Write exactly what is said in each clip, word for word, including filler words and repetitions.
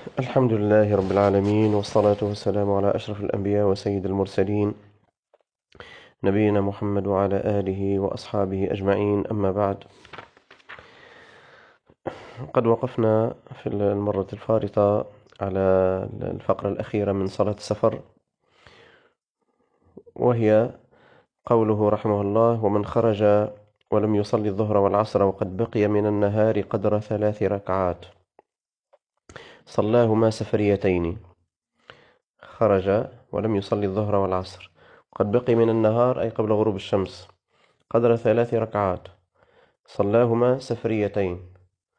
الحمد لله رب العالمين، والصلاة والسلام على أشرف الأنبياء وسيد المرسلين، نبينا محمد وعلى آله وأصحابه أجمعين. أما بعد، قد وقفنا في المرة الفارطة على الفقرة الأخيرة من صلاة السفر، وهي قوله رحمه الله: ومن خرج ولم يصلي الظهر والعصر وقد بقي من النهار قدر ثلاث ركعات صلاهما سفريتين. خرج ولم يصلي الظهر والعصر، قد بقي من النهار أي قبل غروب الشمس قدر ثلاث ركعات صلاهما سفريتين،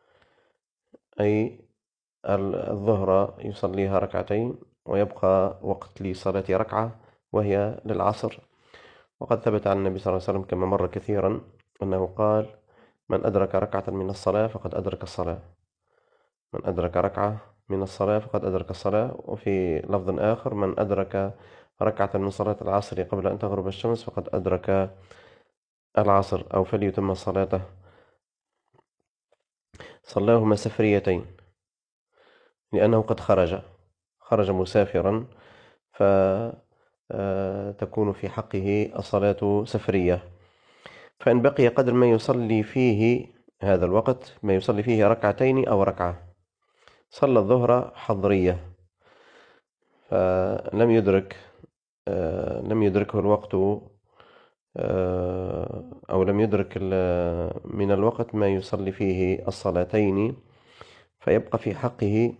أي الظهر يصليها ركعتين ويبقى وقت لصلاة ركعة وهي للعصر. وقد ثبت عن النبي صلى الله عليه وسلم كما مر كثيرا أنه قال: من أدرك ركعة من الصلاة فقد أدرك الصلاة، من أدرك ركعة من الصلاة فقد أدرك الصلاة. وفي لفظ آخر: من أدرك ركعة من صلاة العصر قبل أن تغرب الشمس فقد أدرك العصر، أو فليتم صلاته. صلاهما سفريتين لأنه قد خرج خرج مسافرا، فتكون في حقه الصلاة سفرية. فإن بقي قدر ما يصلي فيه هذا الوقت، ما يصلي فيه ركعتين أو ركعة، صلى الظهر حضرية، فلم يدرك لم يدركه الوقت، أو لم يدرك من الوقت ما يصلي فيه الصلاتين، فيبقى في حقه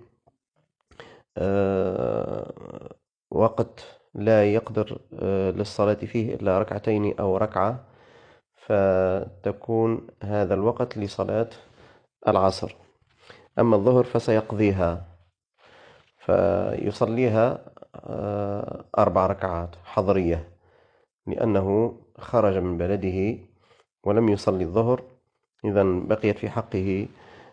وقت لا يقدر للصلاة فيه إلا ركعتين أو ركعة، فتكون هذا الوقت لصلاة العصر. أما الظهر فسيقضيها، فيصليها أربع ركعات حضرية، لأنه خرج من بلده ولم يصلي الظهر، إذن بقيت في حقه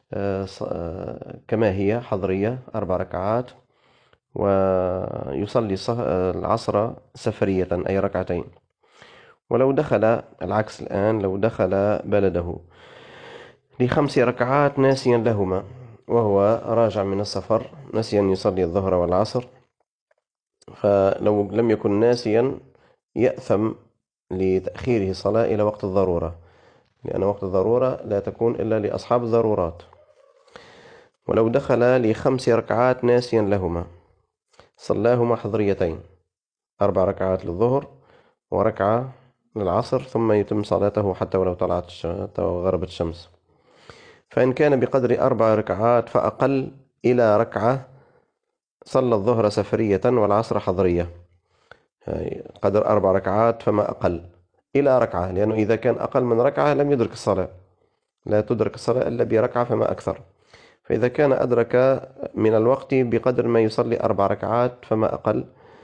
كما هي حضرية أربع ركعات، ويصلي العصر سفرية أي ركعتين. ولو دخل العكس الآن، لو دخل بلده لخمس ركعات ناسيا لهما، وهو راجع من السفر نسي أن يصلي الظهر والعصر، فلو لم يكن ناسيا يأثم لتأخيره الصلاة إلى وقت الضرورة، لأن وقت الضرورة لا تكون إلا لأصحاب الضرورات. ولو دخل لخمس ركعات ناسيا لهما صلاهما حضريتين، أربع ركعات للظهر وركعة للعصر، ثم يتم صلاته حتى ولو طلعت غربت الشمس. فإن كان بقدر أربع ركعات فأقل إلى ركعة صلى الظهر سفرية والعصر حضرية، قدر أربع ركعات فما أقل إلى ركعة، لأنه إذا كان أقل من ركعة لم يدرك الصلاة، لا تدرك الصلاة إلا بركعة فما أكثر. فإذا كان أدرك من الوقت بقدر ما يصلي أربع ركعات فما أقل،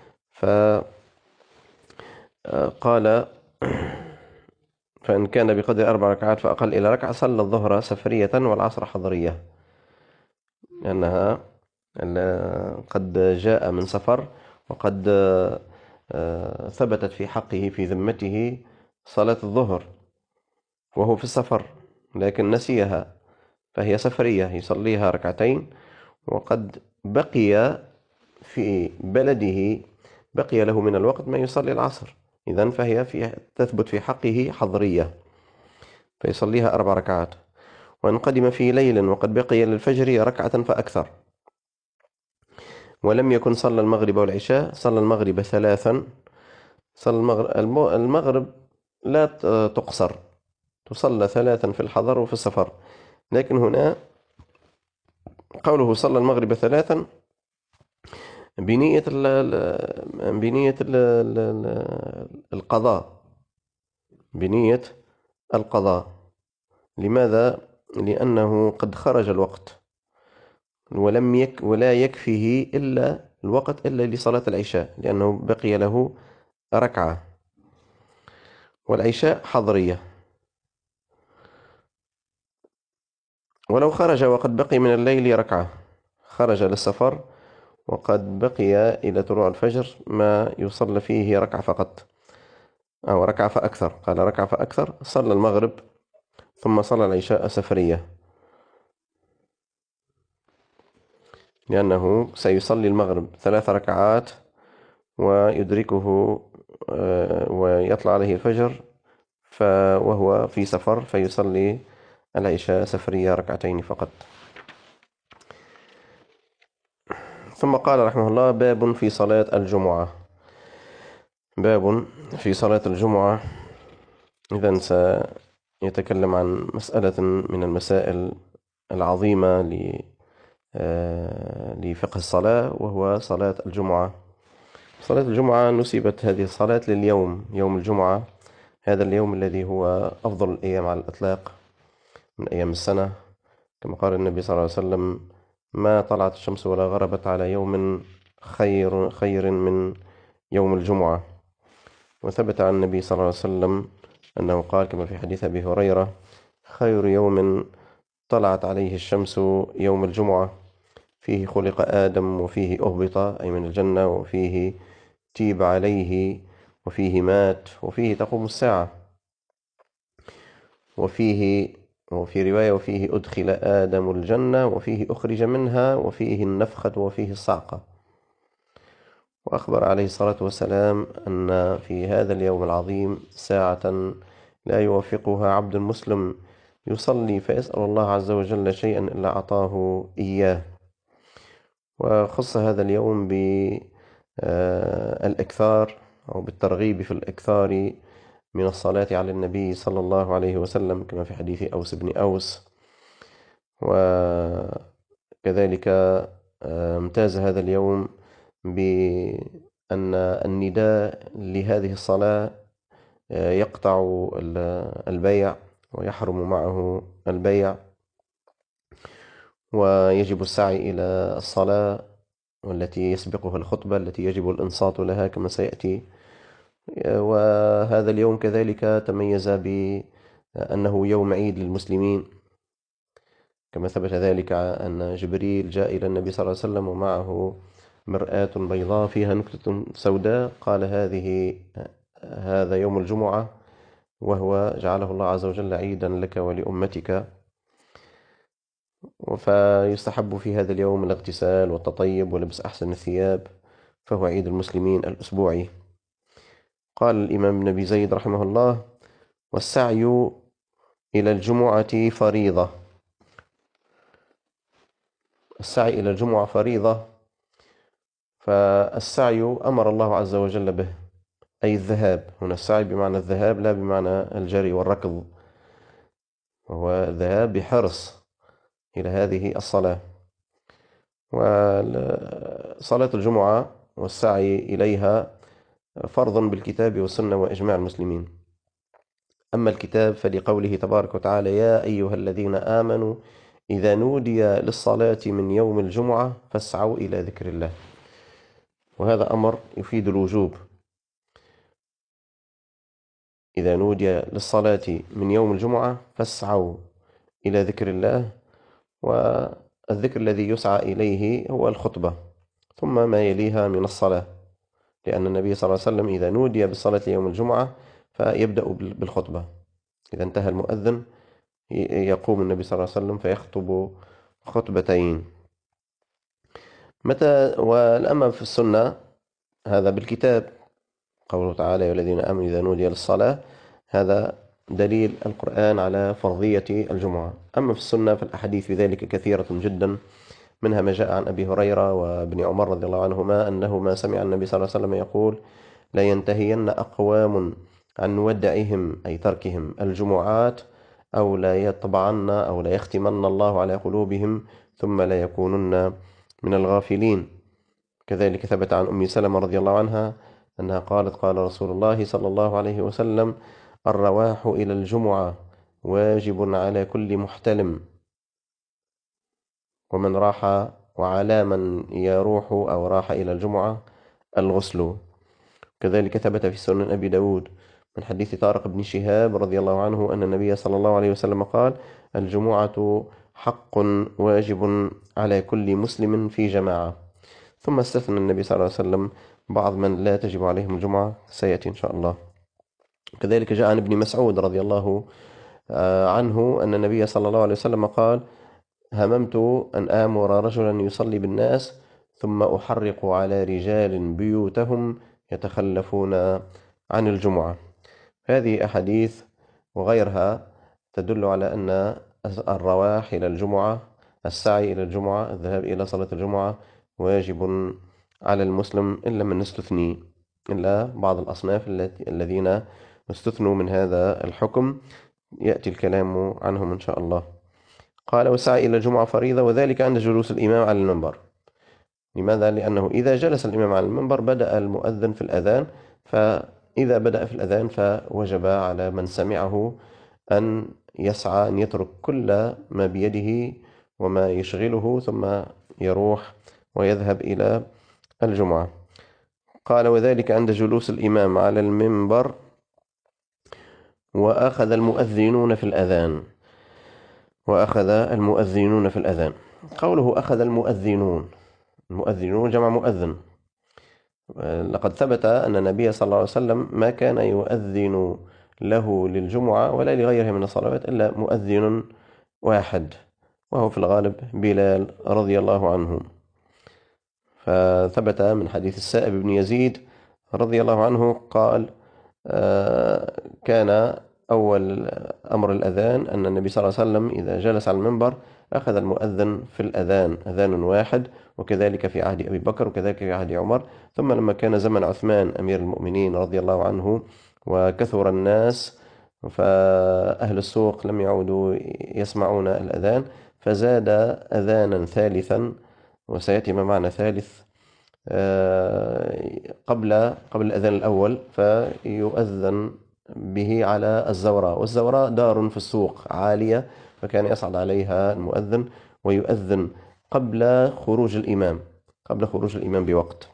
فقال: فإن كان بقدر أربع ركعات فأقل إلى ركعة صلى الظهر سفرية والعصر حضرية، لأنها قد جاء من سفر، وقد ثبتت في حقه في ذمته صلاة الظهر وهو في السفر، لكن نسيها، فهي سفرية يصليها ركعتين، وقد بقي في بلده بقي له من الوقت ما يصلي العصر، إذن فهي في تثبت في حقه حضرية، فيصليها أربع ركعات. وإن قدم في ليل وقد بقي للفجر ركعة فأكثر، ولم يكن صلى المغرب والعشاء، صلى المغرب ثلاثا. صلى المغرب, المغرب لا تقصر، تصلى ثلاثا في الحضر وفي السفر، لكن هنا قوله صلى المغرب ثلاثا بنية ال بنية ال القضاء بنية القضاء. لماذا؟ لأنه قد خرج الوقت، ولم يك ولا يكفيه إلا الوقت إلا لصلاة العشاء، لأنه بقي له ركعة، والعشاء حضرية. ولو خرج وقد بقي من الليل ركعة، خرج للسفر وقد بقي إلى طلوع الفجر ما يصلى فيه ركعة فقط، أو ركعة فأكثر، قال ركعة فأكثر، صلى المغرب ثم صلى العشاء سفرية. لأنه سيصلي المغرب ثلاث ركعات ويدركه ويطلع عليه الفجر وهو في سفر، فيصلي العشاء سفرية ركعتين فقط. ثم قال رحمه الله: باب في صلاة الجمعة. باب في صلاة الجمعة. إذن سيتكلم عن مسألة من المسائل العظيمة لفقه الصلاة، وهو صلاة الجمعة. صلاة الجمعة نسبت هذه الصلاة لليوم، يوم الجمعة، هذا اليوم الذي هو أفضل الأيام على الإطلاق من أيام السنة، كما قال النبي صلى الله عليه وسلم: ما طلعت الشمس ولا غربت على يوم خير خير من يوم الجمعة. وثبت عن النبي صلى الله عليه وسلم أنه قال كما في حديث أبي هريرة: خير يوم طلعت عليه الشمس يوم الجمعة، فيه خلق آدم وفيه أهبط، أي من الجنة، وفيه تيب عليه، وفيه مات، وفيه تقوم الساعة، وفيه وفي رواية: وفيه أدخل آدم الجنة، وفيه أخرج منها، وفيه النفخة، وفيه الصعقة. وأخبر عليه الصلاة والسلام أن في هذا اليوم العظيم ساعة لا يوافقها عبد مسلم يصلي فيسأل الله عز وجل شيئا إلا أعطاه إياه. وخص هذا اليوم بالإكثار أو بالترغيب في الإكثار من الصلاة على النبي صلى الله عليه وسلم، كما في حديث أوس بن أوس. وكذلك امتاز هذا اليوم بأن النداء لهذه الصلاة يقطع البيع ويحرم معه البيع، ويجب السعي إلى الصلاة، والتي يسبقها الخطبة التي يجب الإنصات لها كما سيأتي. وهذا اليوم كذلك تميز بأنه يوم عيد للمسلمين، كما ثبت ذلك أن جبريل جاء إلى النبي صلى الله عليه وسلم ومعه مرآة بيضاء فيها نكتة سوداء، قال: هذه هذا يوم الجمعة، وهو جعله الله عز وجل عيدا لك ولأمتك. فيستحب في هذا اليوم الاغتسال والتطيب ولبس أحسن الثياب، فهو عيد المسلمين الأسبوعي. قال الإمام ابن أبي زيد رحمه الله: والسعي إلى الجمعة فريضة. السعي إلى الجمعة فريضة، فالسعي أمر الله عز وجل به، أي الذهاب. هنا السعي بمعنى الذهاب لا بمعنى الجري والركض، وهو الذهاب بحرص إلى هذه الصلاة. وصلاة الجمعة والسعي إليها فرض بالكتاب والسنة وإجماع المسلمين. أما الكتاب فلقوله تبارك وتعالى: يا أيها الذين آمنوا إذا نودي للصلاة من يوم الجمعة فاسعوا إلى ذكر الله. وهذا أمر يفيد الوجوب. إذا نودي للصلاة من يوم الجمعة فاسعوا إلى ذكر الله، والذكر الذي يسعى إليه هو الخطبة ثم ما يليها من الصلاة، لأن النبي صلى الله عليه وسلم إذا نودي بالصلاة يوم الجمعة فيبدأ بالخطبة. إذا انتهى المؤذن يقوم النبي صلى الله عليه وسلم فيخطب خطبتين. متى والأما في السنة هذا بالكتاب، قوله تعالى: يا الذين آمنوا إذا نودي للصلاة، هذا دليل القرآن على فرضية الجمعة. أما في السنة فالأحاديث في ذلك كثيرة جدا، منها ما جاء عن أبي هريرة وابن عمر رضي الله عنهما أنهما سمع النبي صلى الله عليه وسلم يقول: لا ينتهين أقوام عن ودعهم، أي تركهم الجمعات، أو لا يطبعن أو لا يختمن الله على قلوبهم ثم لا يكونن من الغافلين. كذلك ثبت عن أم سلمة رضي الله عنها أنها قالت: قال رسول الله صلى الله عليه وسلم: الرواح إلى الجمعة واجب على كل محتلم، ومن راح وعلى من يروح أو راح إلى الجمعة الغسل. كذلك ثبت في سنن أبي داود من حديث طارق بن شهاب رضي الله عنه أن النبي صلى الله عليه وسلم قال: الجمعة حق واجب على كل مسلم في جماعة. ثم استثنى النبي صلى الله عليه وسلم بعض من لا تجب عليهم الجمعة، سيأتي إن شاء الله. كذلك جاء عن ابن مسعود رضي الله عنه أن النبي صلى الله عليه وسلم قال: هممت أن آمر رجلا يصلي بالناس ثم أحرق على رجال بيوتهم يتخلفون عن الجمعة. هذه أحاديث وغيرها تدل على أن الرواح إلى الجمعة، السعي إلى الجمعة، الذهاب إلى صلاة الجمعة واجب على المسلم، إلا من نستثني، إلا بعض الأصناف الذين استثنوا من هذا الحكم يأتي الكلام عنهم إن شاء الله. قال: والسعي إلى الجمعة فريضة، وذلك عند جلوس الإمام على المنبر. لماذا؟ لأنه إذا جلس الإمام على المنبر بدأ المؤذن في الأذان، فإذا بدأ في الأذان فوجب على من سمعه أن يسعى، أن يترك كل ما بيده وما يشغله ثم يروح ويذهب إلى الجمعة. قال: وذلك عند جلوس الإمام على المنبر، وأخذ المؤذنون في الأذان وأخذ المؤذنون في الأذان. قوله أخذ المؤذنون، المؤذنون جمع مؤذن. لقد ثبت أن النبي صلى الله عليه وسلم ما كان يؤذن له للجمعة ولا لغيرها من الصلوات إلا مؤذن واحد، وهو في الغالب بلال رضي الله عنه. فثبت من حديث السائب بن يزيد رضي الله عنه قال: كان أول أمر الأذان أن النبي صلى الله عليه وسلم إذا جلس على المنبر أخذ المؤذن في الأذان، أذان واحد، وكذلك في عهد أبي بكر، وكذلك في عهد عمر. ثم لما كان زمن عثمان أمير المؤمنين رضي الله عنه وكثر الناس فأهل السوق لم يعودوا يسمعون الأذان، فزاد أذانا ثالثا، وسيأتي ما معنى ثالث، قبل قبل الأذان الأول، فيؤذن به على الزوراء. والزوراء دار في السوق عالية، فكان يصعد عليها المؤذن ويؤذن قبل خروج الإمام قبل خروج الإمام بوقت.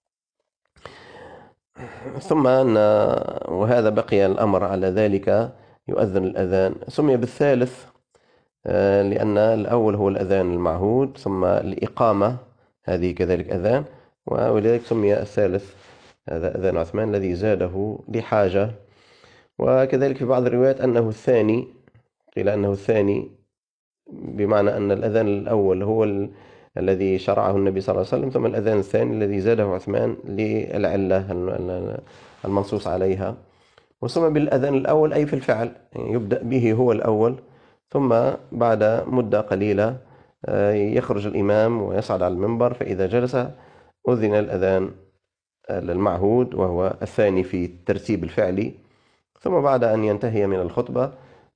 ثم أن وهذا بقي الأمر على ذلك، يؤذن الأذان. سمي بالثالث لأن الأول هو الأذان المعهود، ثم الإقامة هذه كذلك أذان، ولذلك سمي الثالث هذا أذان عثمان الذي زاده لحاجة. وكذلك في بعض الروايات أنه الثاني، قيل أنه الثاني بمعنى أن الأذان الأول هو ال... الذي شرعه النبي صلى الله عليه وسلم، ثم الأذان الثاني الذي زاده عثمان للعلة المنصوص عليها. وسمى بالأذان الأول أي في الفعل، يعني يبدأ به هو الأول، ثم بعد مدة قليلة يخرج الإمام ويصعد على المنبر، فإذا جلس أذن الأذان المعهود وهو الثاني في الترتيب الفعلي. ثم بعد أن ينتهي من الخطبة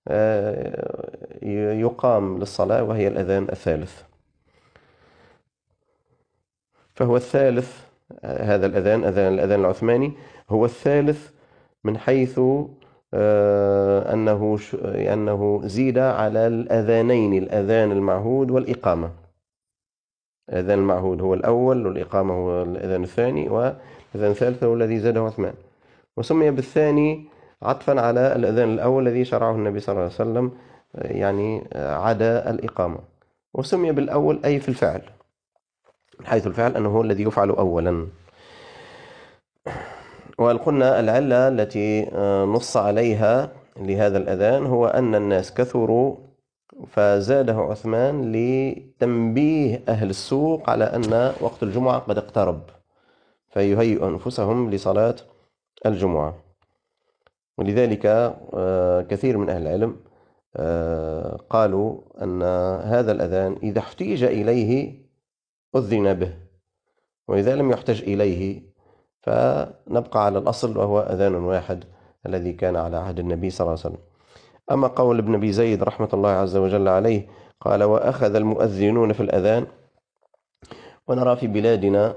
يقام للصلاة، وهي الأذان الثالث. فهو الثالث، هذا الأذان أذان الأذان العثماني هو الثالث من حيث أنه أنه زيد على الأذانين، الأذان المعهود والإقامة. الأذان المعهود هو الأول، والإقامة هو الأذان الثاني، والأذان الثالث هو الذي زاده عثمان. وسمي بالثاني عطفا على الأذان الأول الذي شرعه النبي صلى الله عليه وسلم، يعني عدا الإقامة. وسمي بالأول أي في الفعل، من حيث الفعل أنه هو الذي يفعل أولا. وقلنا العلة التي نص عليها لهذا الأذان هو أن الناس كثروا، فزاده عثمان لتنبيه أهل السوق على أن وقت الجمعة قد اقترب، فيهيئ أنفسهم لصلاة الجمعة. ولذلك كثير من أهل العلم قالوا أن هذا الأذان إذا احتيج إليه أذن به، وإذا لم يحتج إليه فنبقى على الأصل، وهو أذان واحد الذي كان على عهد النبي صلى الله عليه وسلم. أما قول ابن أبي زيد رحمة الله عز وجل عليه، قال: وأخذ المؤذنون في الأذان. ونرى في بلادنا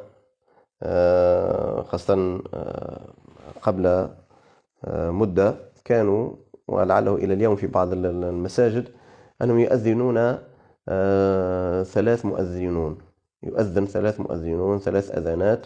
خاصة قبل مدة كانوا، ولعله إلى اليوم في بعض المساجد، أنهم يؤذنون ثلاث مؤذنون، يؤذن ثلاث مؤذنون، ثلاث أذانات،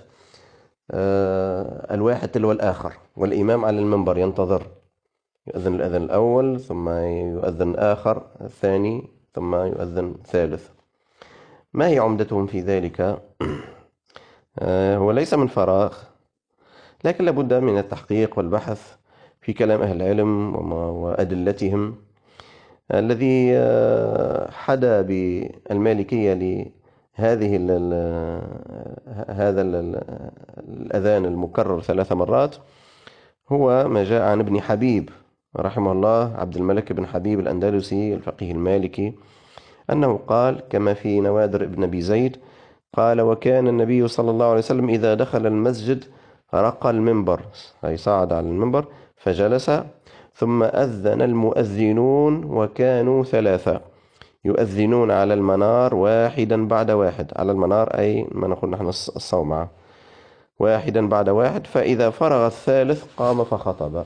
الواحد تلو الآخر، والإمام على المنبر ينتظر، يؤذن الأذان الأول ثم يؤذن آخر الثاني ثم يؤذن ثالث. ما هي عمدتهم في ذلك؟ هو ليس من فراغ، لكن لابد من التحقيق والبحث في كلام أهل العلم وأدلتهم. الذي حدا بالمالكية لهذه ال ال هذا ال الأذان المكرر ثلاث مرات هو ما جاء عن ابن حبيب رحمه الله، عبد الملك بن حبيب الأندلسي الفقيه المالكي، أنه قال كما في نوادر ابن أبي زيد قال: وكان النبي صلى الله عليه وسلم إذا دخل المسجد رقى المنبر، أي صعد على المنبر فجلس، ثم أذن المؤذنون وكانوا ثلاثة يؤذنون على المنار واحدا بعد واحد، على المنار أي ما نقول نحن الصومعة، واحدا بعد واحد، فإذا فرغ الثالث قام فخطب.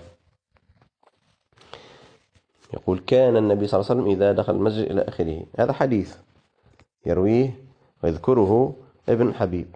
يقول كان النبي صلى الله عليه وسلم إذا دخل المسجد إلى آخره. هذا حديث يرويه ويذكره ابن حبيب.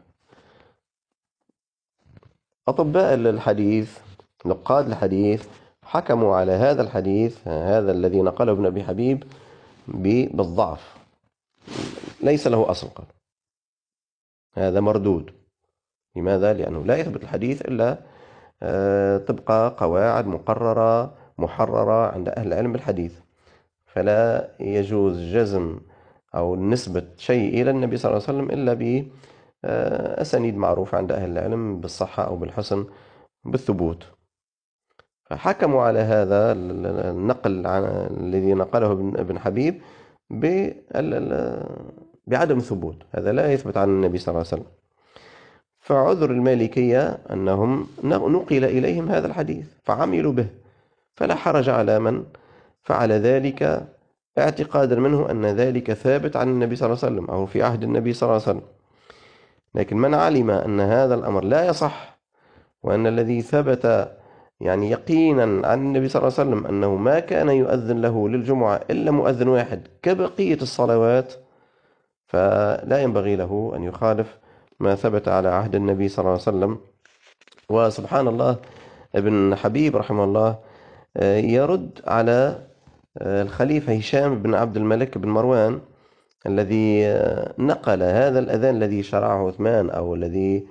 أطباء الحديث، نقاد الحديث، حكموا على هذا الحديث هذا الذي نقله ابن أبي حبيب بالضعف، ليس له أصل، قال هذا مردود. لماذا؟ لأنه لا يثبت الحديث إلا طبق قواعد مقررة محررة عند أهل العلم بالحديث، فلا يجوز جزم أو نسبة شيء إلى النبي صلى الله عليه وسلم إلا بأسانيد معروفة عند أهل العلم بالصحة أو بالحسن بالثبوت. فحكموا على هذا النقل الذي نقله ابن حبيب بعدم ثبوت، هذا لا يثبت عن النبي صلى الله عليه وسلم. فعذر المالكية أنهم نقل إليهم هذا الحديث فعملوا به، فلا حرج على من فعل ذلك اعتقادا منه أن ذلك ثابت عن النبي صلى الله عليه وسلم أو في عهد النبي صلى الله عليه وسلم. لكن من علم أن هذا الأمر لا يصح، وأن الذي ثبت يعني يقينا عن النبي صلى الله عليه وسلم أنه ما كان يؤذن له للجمعة إلا مؤذن واحد كبقية الصلوات، فلا ينبغي له أن يخالف ما ثبت على عهد النبي صلى الله عليه وسلم. وسبحان الله ابن حبيب رحمه الله يرد على الخليفة هشام بن عبد الملك بن مروان الذي نقل هذا الأذان الذي شرعه عثمان، أو الذي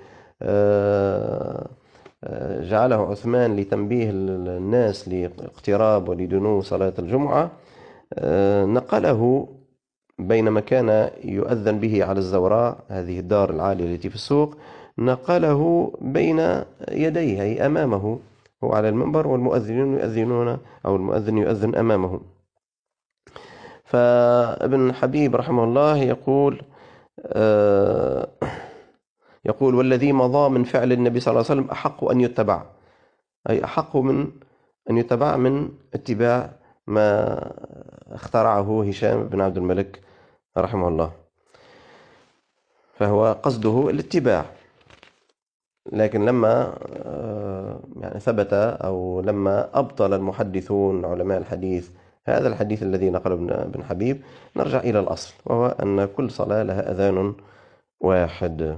جعله عثمان لتنبيه الناس لاقتراب ولدنو صلاة الجمعة، نقله بينما كان يؤذن به على الزوراء، هذه الدار العالية التي في السوق، نقله بين يديه أي أمامه، هو على المنبر والمؤذنون يؤذنون أو المؤذن يؤذن أمامه. فابن حبيب رحمه الله يقول آه يقول والذي مضى من فعل النبي صلى الله عليه وسلم أحق أن يتبع، أي أحق من أن يتبع من اتباع ما اخترعه هشام بن عبد الملك رحمه الله، فهو قصده الاتباع. لكن لما يعني ثبت أو لما أبطل المحدثون علماء الحديث هذا الحديث الذي نقله ابن حبيب، نرجع إلى الأصل، وهو أن كل صلاة لها أذان واحد.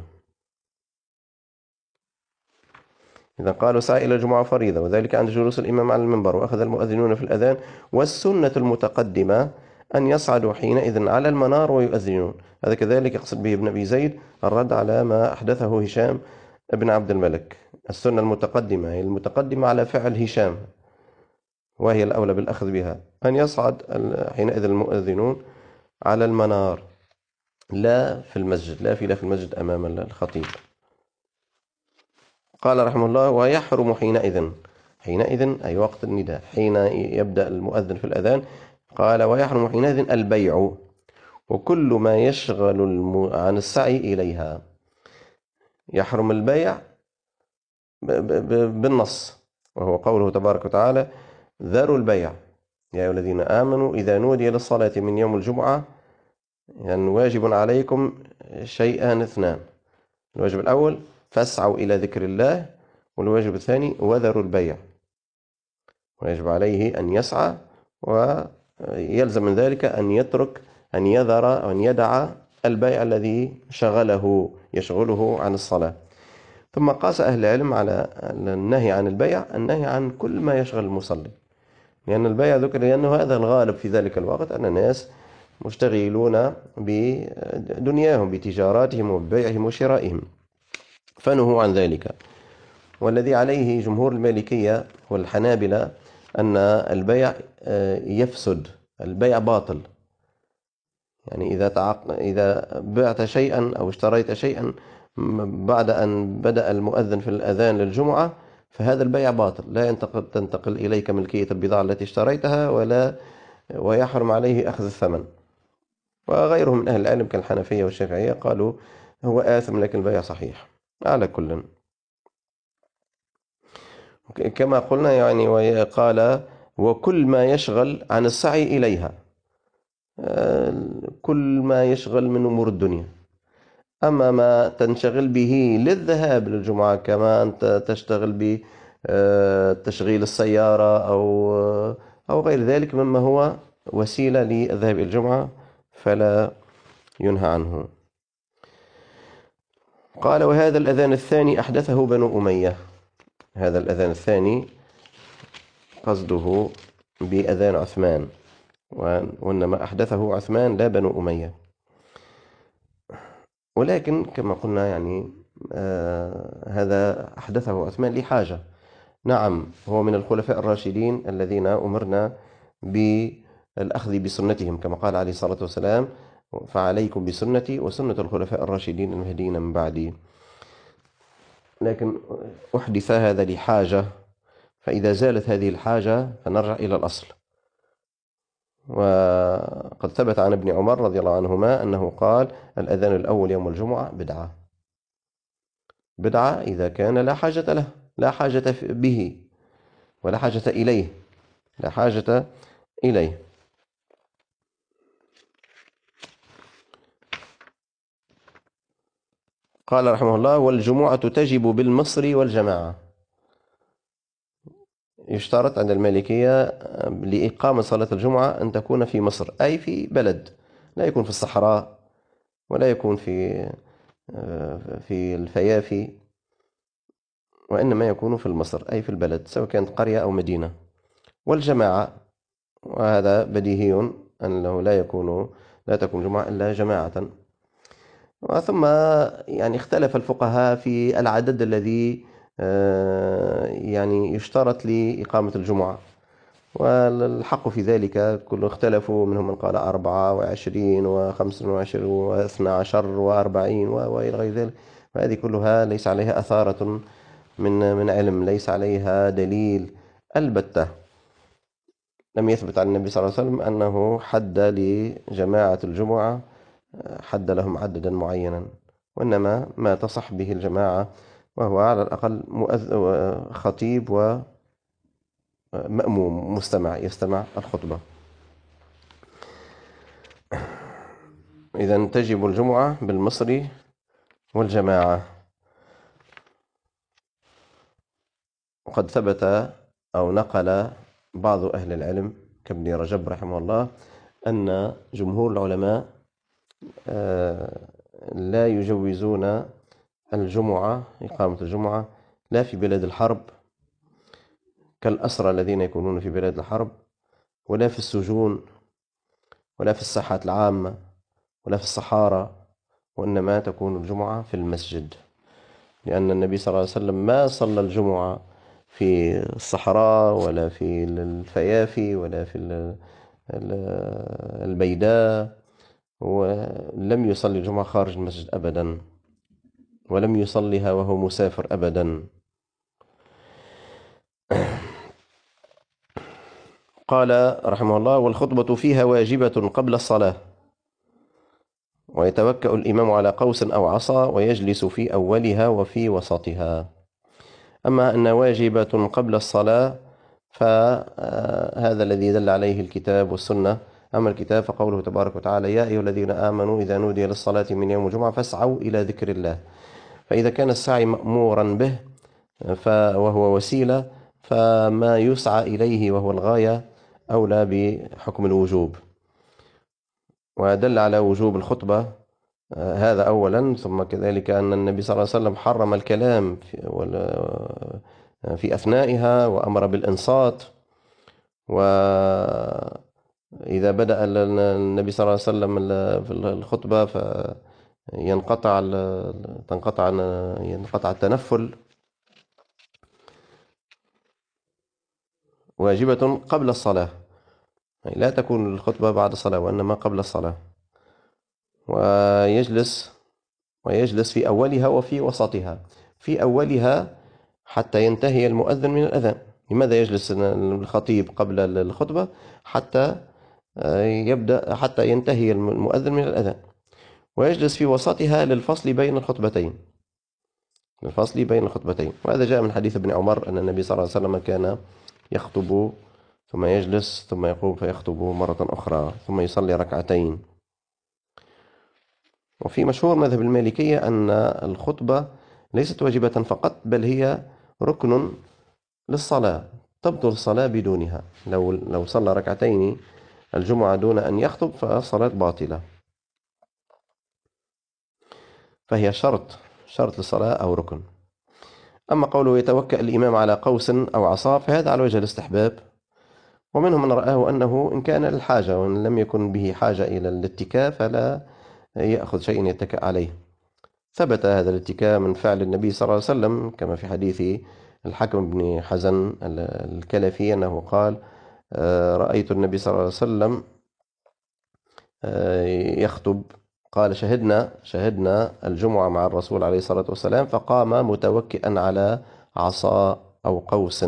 إذا قالوا سعى إلى الجمعة فريضة، وذلك عند جلوس الإمام على المنبر، وأخذ المؤذنون في الأذان، والسنة المتقدمة أن يصعدوا حينئذ على المنار ويؤذنون. هذا كذلك يقصد به ابن أبي زيد الرد على ما أحدثه هشام ابن عبد الملك. السنة المتقدمة هي المتقدمة على فعل هشام، وهي الأولى بالأخذ بها، أن يصعد حينئذ المؤذنون على المنار، لا في المسجد، لا في لا في المسجد أمام الخطيب. قال رحمه الله: ويحرم حينئذ، حينئذ أي وقت النداء، حين يبدأ المؤذن في الأذان، قال: ويحرم حينئذ البيع وكل ما يشغل عن السعي إليها. يحرم البيع بالنص، وهو قوله تبارك وتعالى: ذروا البيع يا أيها الذين آمنوا إذا نودي للصلاة من يوم الجمعة، يعني واجب عليكم شيئان اثنان. الواجب الأول فاسعوا إلى ذكر الله، والواجب الثاني وذروا البيع، ويجب عليه أن يسعى، ويلزم من ذلك أن يترك أن يذر أو أن يدع البيع الذي شغله يشغله عن الصلاة. ثم قاس أهل العلم على النهي عن البيع النهي عن كل ما يشغل المصلي، لأن البيع ذكر لأنه هذا الغالب في ذلك الوقت، أن الناس مشتغلون بدنياهم بتجاراتهم وبيعهم وشرائهم، فنهوا عن ذلك. والذي عليه جمهور المالكية والحنابلة أن البيع يفسد البيع باطل. يعني إذا تعق... إذا بعت شيئا أو اشتريت شيئا بعد أن بدأ المؤذن في الأذان للجمعة فهذا البيع باطل، لا ينتقل تنتقل إليك ملكية البضاعة التي اشتريتها ولا ويحرم عليه أخذ الثمن. وغيرهم من أهل العلم كالحنفية والشافعية قالوا هو آثم لكن البيع صحيح. على كل كما قلنا يعني وقال وكل ما يشغل عن السعي إليها، كل ما يشغل من أمور الدنيا. أما ما تنشغل به للذهاب للجمعة كما أنت تشتغل بتشغيل السيارة أو أو غير ذلك مما هو وسيلة للذهاب إلى الجمعة فلا ينهى عنه. قال وهذا الأذان الثاني أحدثه بنو أمية. هذا الأذان الثاني قصده بأذان عثمان، وإنما أحدثه عثمان لا بنو أمية. ولكن كما قلنا يعني آه هذا أحدثه عثمان لحاجة. نعم هو من الخلفاء الراشدين الذين أمرنا بالأخذ بسنتهم كما قال عليه الصلاة والسلام فعليكم بسنتي وسنة الخلفاء الراشدين المهديين من بعدي. لكن أحدث هذا لحاجة، فإذا زالت هذه الحاجة فنرجع إلى الأصل. وقد ثبت عن ابن عمر رضي الله عنهما أنه قال الأذان الأول يوم الجمعة بدعة. بدعة إذا كان لا حاجة له، لا حاجة به ولا حاجة إليه، لا حاجة إليه. قال رحمه الله والجمعة تجب بالمصر والجماعة. يشترط عند المالكية لإقامة صلاة الجمعة أن تكون في مصر، أي في بلد، لا يكون في الصحراء ولا يكون في في الفيافي، وإنما يكون في مصر أي في البلد سواء كانت قرية أو مدينة. والجماعة وهذا بديهي أنه لا يكون لا تكون جمعة إلا جماعة. ثم يعني اختلف الفقهاء في العدد الذي يعني يشترط لإقامة الجمعة، والحق في ذلك كله اختلفوا، منهم من قال أربعة وعشرين وخمس وعشرين واثنى عشر وأربعين وإلى غير ذلك. وهذه كلها ليس عليها أثارة من من علم، ليس عليها دليل البتة. لم يثبت عن النبي صلى الله عليه وسلم أنه حد لجماعة الجمعة حد لهم عددا معينا، وإنما ما تصح به الجماعة وهو على الأقل خطيب ومأموم مستمع يستمع الخطبة. إذن تجب الجمعة بالمصر والجماعة. وقد ثبت أو نقل بعض أهل العلم كابن رجب رحمه الله أن جمهور العلماء لا يجوزون الجمعة إقامة الجمعة لا في بلاد الحرب كالأسرى الذين يكونون في بلاد الحرب، ولا في السجون، ولا في الساحات العامة، ولا في الصحارى، وإنما تكون الجمعة في المسجد، لأن النبي صلى الله عليه وسلم ما صلى الجمعة في الصحراء ولا في الفيافي ولا في البيداء، ولم يصلي الجمعة خارج المسجد أبدا، ولم يصليها وهو مسافر أبدا. قال رحمه الله والخطبة فيها واجبة قبل الصلاة، ويتوكأ الإمام على قوس أو عصا ويجلس في أولها وفي وسطها. أما أن واجبة قبل الصلاة فهذا الذي دل عليه الكتاب والسنة. أما الكتاب فقوله تبارك وتعالى يا أيها الذين آمنوا إذا نودي للصلاة من يوم الجمعة فاسعوا إلى ذكر الله. فإذا كان السعي مأمورا به وهو وسيلة فما يسعى إليه وهو الغاية أولى بحكم الوجوب. ودل على وجوب الخطبة هذا أولا، ثم كذلك أن النبي صلى الله عليه وسلم حرم الكلام في أثنائها وأمر بالإنصات. وإذا بدأ النبي صلى الله عليه وسلم في الخطبة فينقطع تنقطع ينقطع التنفل. واجبة قبل الصلاة، يعني لا تكون الخطبة بعد الصلاة وإنما قبل الصلاة. ويجلس ويجلس في أولها وفي وسطها. في أولها حتى ينتهي المؤذن من الأذان. لماذا يجلس الخطيب قبل الخطبة؟ حتى يبدأ حتى ينتهي المؤذن من الأذان. ويجلس في وسطها للفصل بين الخطبتين الفصل بين الخطبتين. وهذا جاء من حديث ابن عمر أن النبي صلى الله عليه وسلم كان يخطب ثم يجلس ثم يقوم فيخطب مرة أخرى ثم يصلي ركعتين. وفي مشهور مذهب المالكية أن الخطبة ليست واجبة فقط، بل هي ركن للصلاة، تبطل الصلاة بدونها. لو لو صلى ركعتين الجمعة دون أن يخطب فالصلاة باطلة، فهي شرط شرط للصلاة أو ركن. أما قوله يتوكأ الإمام على قوس أو عصا فهذا على وجه الاستحباب، ومنهم من رآه أنه إن كان للحاجة وإن لم يكن به حاجة إلى الاتكاء فلا يأخذ شيء يتكأ عليه. ثبت هذا الاتكاء من فعل النبي صلى الله عليه وسلم كما في حديث الحكم بن حزن الكلفي أنه قال: رأيت النبي صلى الله عليه وسلم يخطب، قال شهدنا شهدنا الجمعة مع الرسول عليه الصلاة والسلام فقام متوكئا على عصا أو قوس.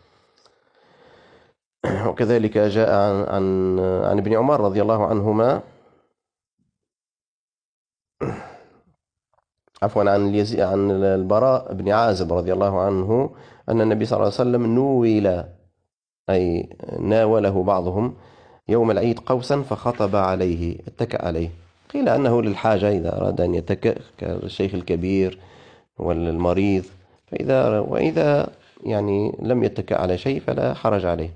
وكذلك جاء عن, عن, عن ابن عمر رضي الله عنهما عفوا عن اليزيد عن البراء بن عازب رضي الله عنه أن النبي صلى الله عليه وسلم نويل، أي ناوله بعضهم يوم العيد قوسا فخطب عليه، اتكأ عليه. قيل أنه للحاجة إذا أراد أن يتكأ كالشيخ الكبير والمريض، فإذا وإذا يعني لم يتكأ على شيء فلا حرج عليه.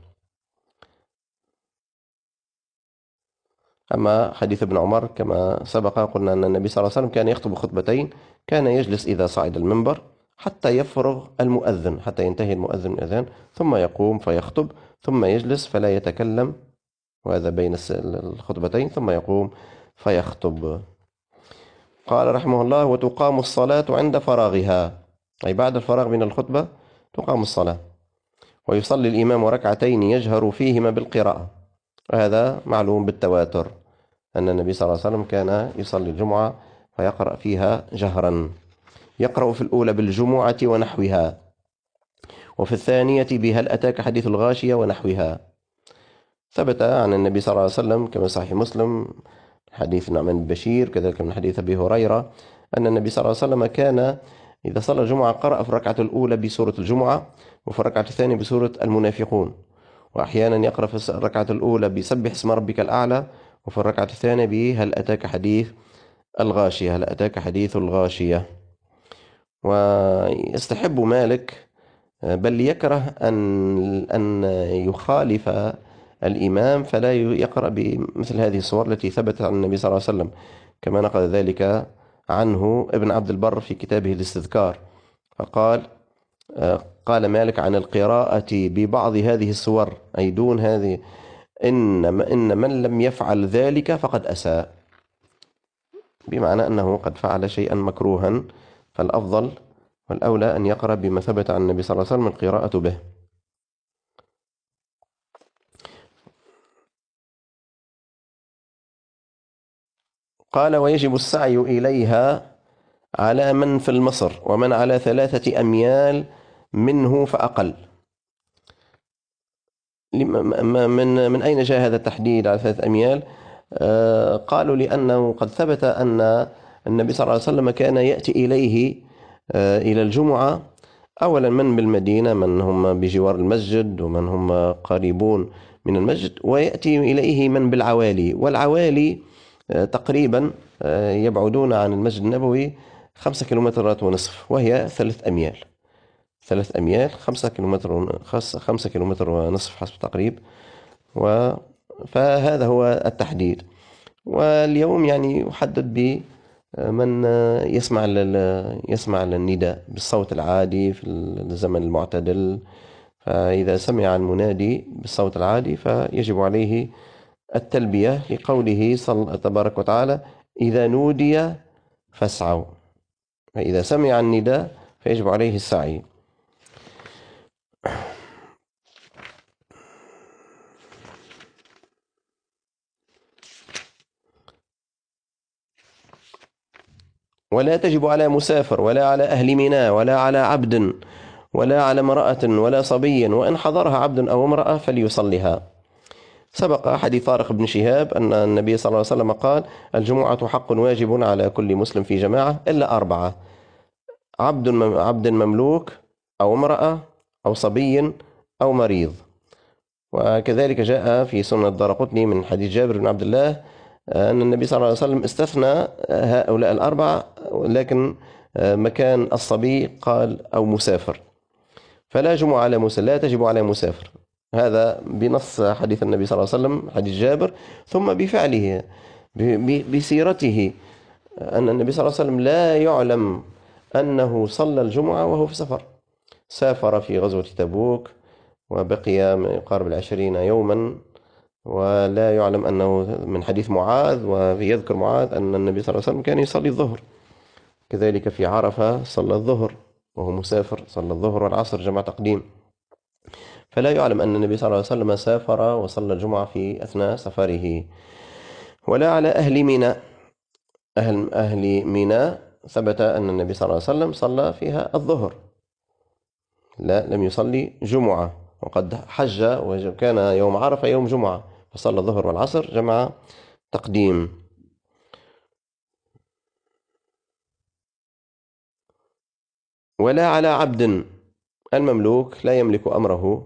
أما حديث ابن عمر كما سبق قلنا أن النبي صلى الله عليه وسلم كان يخطب خطبتين، كان يجلس إذا صعد المنبر حتى يفرغ المؤذن، حتى ينتهي المؤذن من الأذان، ثم يقوم فيخطب ثم يجلس فلا يتكلم، وهذا بين الخطبتين، ثم يقوم فيخطب. قال رحمه الله: وتقام الصلاة عند فراغها، أي بعد الفراغ من الخطبة تقام الصلاة. ويصلي الإمام ركعتين يجهر فيهما بالقراءة، وهذا معلوم بالتواتر أن النبي صلى الله عليه وسلم كان يصلي الجمعة فيقرأ فيها جهرا. يقرأ في الأولى بالجمعة ونحوها، وفي الثانية بهل أتاك حديث الغاشية ونحوها. ثبت عن النبي صلى الله عليه وسلم كما صحيح مسلم حديث نعمان بن بشير، كذلك من حديث أبي هريرة أن النبي صلى الله عليه وسلم كان إذا صلى الجمعة قرأ في الركعة الأولى بسورة الجمعة، وفي الركعة الثانية بسورة المنافقون، وأحيانا يقرأ في الركعة الأولى بسبح اسم ربك الأعلى، وفي الركعة الثانية بهل أتاك حديث الغاشية هل أتاك حديث الغاشية. ويستحب مالك بل يكره أن أن يخالف الإمام فلا يقرأ بمثل هذه الصور التي ثبتت عن النبي صلى الله عليه وسلم، كما نقل ذلك عنه ابن عبد البر في كتابه الاستذكار، فقال قال مالك عن القراءة ببعض هذه الصور أي دون هذه إن إن من لم يفعل ذلك فقد أساء، بمعنى أنه قد فعل شيئا مكروها، فالأفضل والأولى أن يقرأ بما ثبت عن النبي صلى الله عليه وسلم القراءة به. قال: ويجب السعي إليها على من في المصر ومن على ثلاثة أميال منه فأقل. من من أين جاء هذا التحديد على ثلاثة أميال؟ آه قالوا لأنه قد ثبت أن النبي صلى الله عليه وسلم كان يأتي إليه آه إلى الجمعة أولا من بالمدينة، من هم بجوار المسجد ومن هم قريبون من المسجد، ويأتي إليه من بالعوالي، والعوالي آه تقريبا آه يبعدون عن المسجد النبوي خمسة كيلومترات ونصف، وهي ثلاث أميال ثلاث أميال خمسة كيلومتر خمسة كيلومتر ونصف حسب تقريب. و فهذا هو التحديد. واليوم يعني يحدد بمن يسمع يسمع النداء بالصوت العادي في الزمن المعتدل، فإذا سمع المنادي بالصوت العادي فيجب عليه التلبية لقوله صلى تبارك وتعالى: إذا نودي فاسعوا، فإذا سمع النداء فيجب عليه السعي. ولا تجب على مسافر ولا على أهل منى ولا على عبد ولا على امرأة ولا صبي، وإن حضرها عبد أو امرأة فليصلها. سبق حديث طارق بن شهاب أن النبي صلى الله عليه وسلم قال: الجمعة حق واجب على كل مسلم في جماعة إلا أربعة: عبد عبد مملوك أو امرأة أو صبي أو مريض. وكذلك جاء في سنن الدارقطني من حديث جابر بن عبد الله أن النبي صلى الله عليه وسلم استثنى هؤلاء الأربعة، لكن مكان الصبي قال أو مسافر. فلا جمعة على مسافر، لا تجب على مسافر، هذا بنص حديث النبي صلى الله عليه وسلم حديث جابر، ثم بفعله بسيرته أن النبي صلى الله عليه وسلم لا يعلم أنه صلى الجمعة وهو في سفر. سافر في غزوة تبوك وبقي يقارب العشرين يوما، ولا يعلم أنه من حديث معاذ، ويذكر معاذ أن النبي صلى الله عليه وسلم كان يصلي الظهر. كذلك في عرفة صلى الظهر وهو مسافر، صلى الظهر والعصر جمع تقديم. فلا يعلم أن النبي صلى الله عليه وسلم سافر وصلى الجمعة في أثناء سفره. ولا على أهل منى. أهل, أهل منى ثبت أن النبي صلى الله عليه وسلم صلى فيها الظهر، لا لم يصلي جمعة، وقد حج وكان يوم عرفة يوم جمعة فصلى الظهر والعصر جمع تقديم. ولا على عبد. المملوك لا يملك أمره،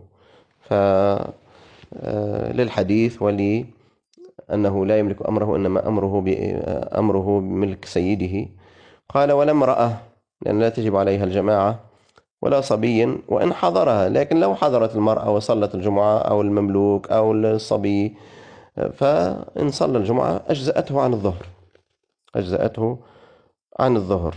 فللحديث ولأنه لا يملك أمره إنما أمره أمره بملك سيده. قال: ولا امرأة، لأن لا تجب عليها الجماعة، ولا صبي وإن حضرها. لكن لو حضرت المرأة وصلت الجمعة أو المملوك أو الصبي، فإن صلى الجمعة أجزأته عن الظهر، أجزأته عن الظهر.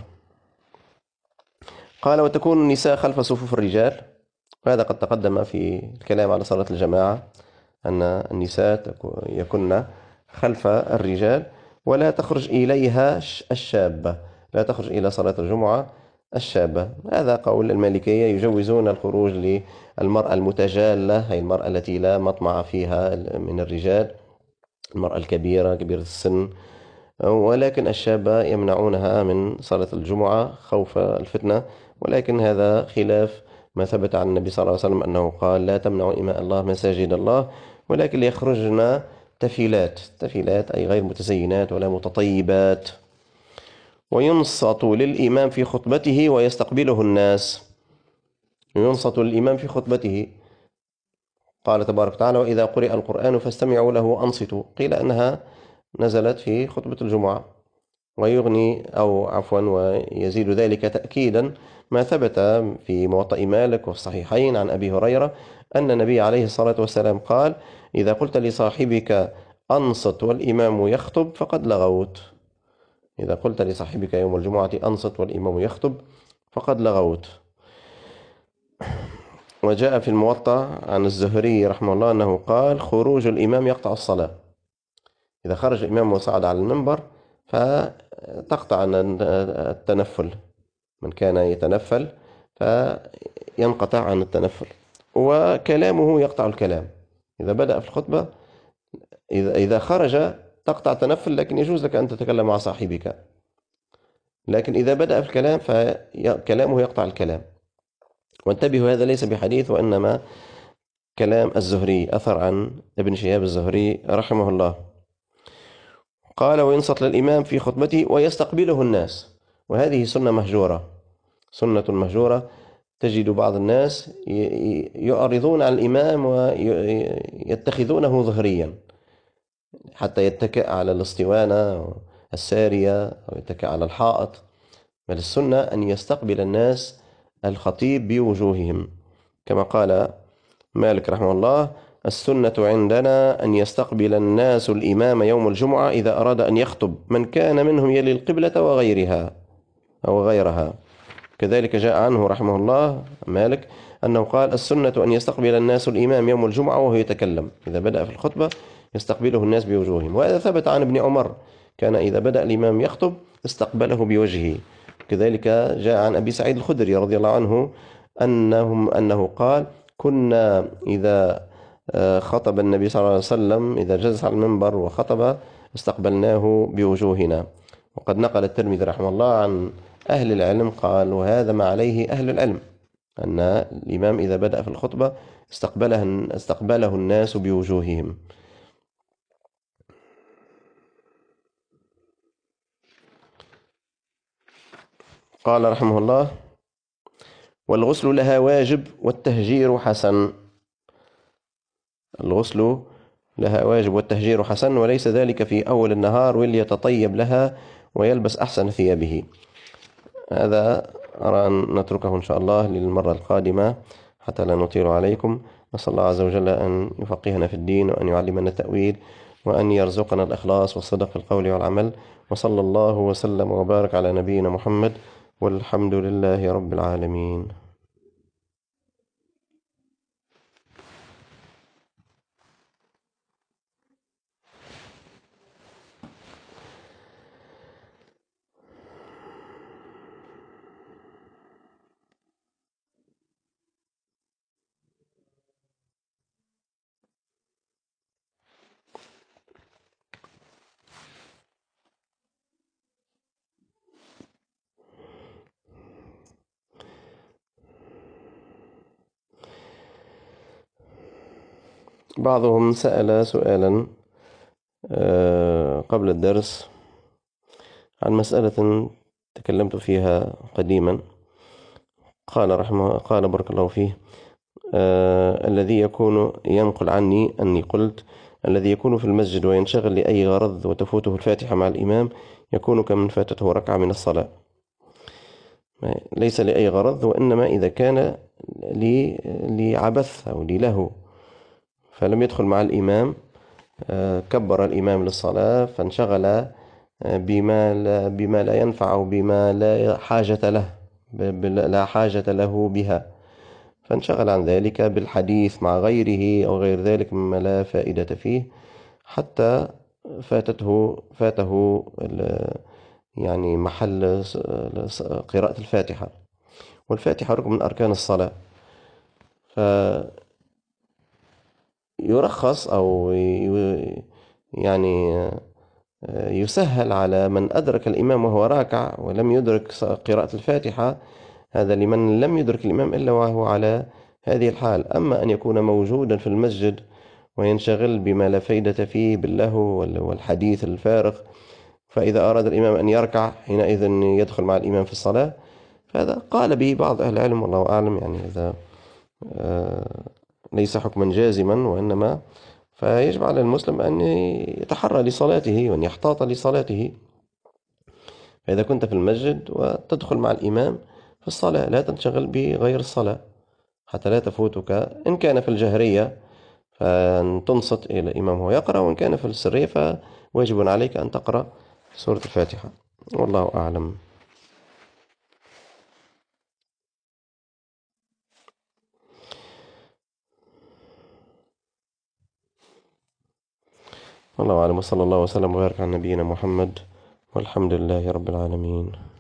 قال: وتكون النساء خلف صفوف الرجال. وهذا قد تقدم في الكلام على صلاة الجماعة أن النساء يكن خلف الرجال، ولا تخرج إليها الشابة، لا تخرج إلى صلاة الجمعة الشابة. هذا قول المالكية، يجوزون الخروج للمرأة المتجالة، هي المرأة التي لا مطمع فيها من الرجال، المرأة الكبيرة كبيرة السن، ولكن الشابة يمنعونها من صلاة الجمعة خوف الفتنة. ولكن هذا خلاف ما ثبت عن النبي صلى الله عليه وسلم أنه قال: لا تمنعوا إماء الله مساجد الله، ولكن يخرجن تفيلات، تفيلات أي غير متزينات ولا متطيبات. وينصت للإمام في خطبته ويستقبله الناس. ينصت للإمام في خطبته، قال تبارك وتعالى: وإذا قرئ القرآن فاستمعوا له وأنصتوا. قيل أنها نزلت في خطبة الجمعة. ويغني أو عفوا ويزيد ذلك تأكيدا ما ثبت في موطأ مالك والصحيحين عن أبي هريرة أن النبي عليه الصلاة والسلام قال: إذا قلت لصاحبك أنصت والإمام يخطب فقد لغوت. إذا قلت لصاحبك يوم الجمعة أنصت والإمام يخطب فقد لغوت. وجاء في الموطأ عن الزهري رحمه الله أنه قال: خروج الإمام يقطع الصلاة. إذا خرج الإمام وصعد على المنبر فتقطع التنفل، من كان يتنفل فينقطع عن التنفل. وكلامه يقطع الكلام، إذا بدأ في الخطبة إذا إذا خرج تقطع التنفل، لكن يجوز لك أن تتكلم مع صاحبك. لكن إذا بدأ في الكلام فكلامه يقطع الكلام. وانتبهوا، هذا ليس بحديث، وإنما كلام الزهري، أثر عن ابن شهاب الزهري رحمه الله. قال: وينصت للإمام في خطبته ويستقبله الناس. وهذه سنة مهجورة، سنة مهجورة. تجد بعض الناس يعرضون على الإمام ويتخذونه ظهريا حتى يتكئ على الاسطوانة السارية أو يتكئ على الحائط. بل السنة أن يستقبل الناس الخطيب بوجوههم، كما قال مالك رحمه الله: السنة عندنا أن يستقبل الناس الإمام يوم الجمعة إذا أراد أن يخطب، من كان منهم يلي القبلة وغيرها أو غيرها. كذلك جاء عنه رحمه الله مالك أنه قال: السنة أن يستقبل الناس الإمام يوم الجمعة وهو يتكلم، إذا بدأ في الخطبة يستقبله الناس بوجوههم. وهذا ثبت عن ابن عمر، كان إذا بدأ الإمام يخطب استقبله بوجهه. كذلك جاء عن أبي سعيد الخدري رضي الله عنه أنهم أنه قال: كنا إذا خطب النبي صلى الله عليه وسلم، إذا جلس على المنبر وخطب استقبلناه بوجوهنا. وقد نقل الترمذي رحمه الله عن أهل العلم قال وهذا ما عليه أهل العلم، أن الإمام إذا بدأ في الخطبة استقبله, استقبله الناس بوجوههم. قال رحمه الله: والغسل لها واجب والتهجير حسن. الغسل لها واجب والتهجير حسن، وليس ذلك في أول النهار وليتطيب لها ويلبس أحسن ثيابه. هذا أرى أن نتركه إن شاء الله للمرة القادمة حتى لا نطيل عليكم. نسأل الله عز وجل أن يفقهنا في الدين وأن يعلمنا التأويل وأن يرزقنا الإخلاص والصدق في القول والعمل. وصلى الله وسلم وبارك على نبينا محمد، والحمد لله رب العالمين. بعضهم سأل سؤالا قبل الدرس عن مسألة تكلمت فيها قديما. قال رحمه قال بارك الله فيه: آه الذي يكون ينقل عني أني قلت: الذي يكون في المسجد وينشغل لأي غرض وتفوته الفاتحة مع الإمام يكون كمن فاتته ركعة من الصلاة. ليس لأي غرض، وإنما إذا كان لعبث أو للهو فلم يدخل مع الإمام، كبر الإمام للصلاة فانشغل بما لا, بما لا ينفع أو بما لا حاجة له لا حاجة له بها، فانشغل عن ذلك بالحديث مع غيره أو غير ذلك مما لا فائدة فيه، حتى فاتته فاته يعني محل قراءة الفاتحة، والفاتحة ركن من أركان الصلاة. فيرخص أو يعني يسهل على من أدرك الإمام وهو راكع ولم يدرك قراءة الفاتحة، هذا لمن لم يدرك الإمام إلا وهو على هذه الحال. أما أن يكون موجودا في المسجد وينشغل بما لا فائدة فيه باللهو والحديث الفارغ، فإذا أراد الإمام أن يركع حينئذ يدخل مع الإمام في الصلاة، فهذا قال به بعض أهل العلم والله أعلم، يعني هذا ليس حكما جازما، وإنما فيجب على المسلم أن يتحرى لصلاته وأن يحتاط لصلاته. فإذا كنت في المسجد وتدخل مع الإمام في الصلاة لا تنشغل بغير الصلاة حتى لا تفوتك. إن كان في الجهرية فأن تنصت إلى الإمام وهو يقرأ، وإن كان في السرية فواجب عليك أن تقرأ سورة الفاتحة، والله أعلم. والله أعلم، وصلى الله وسلم وبارك على نبينا محمد، والحمد لله رب العالمين.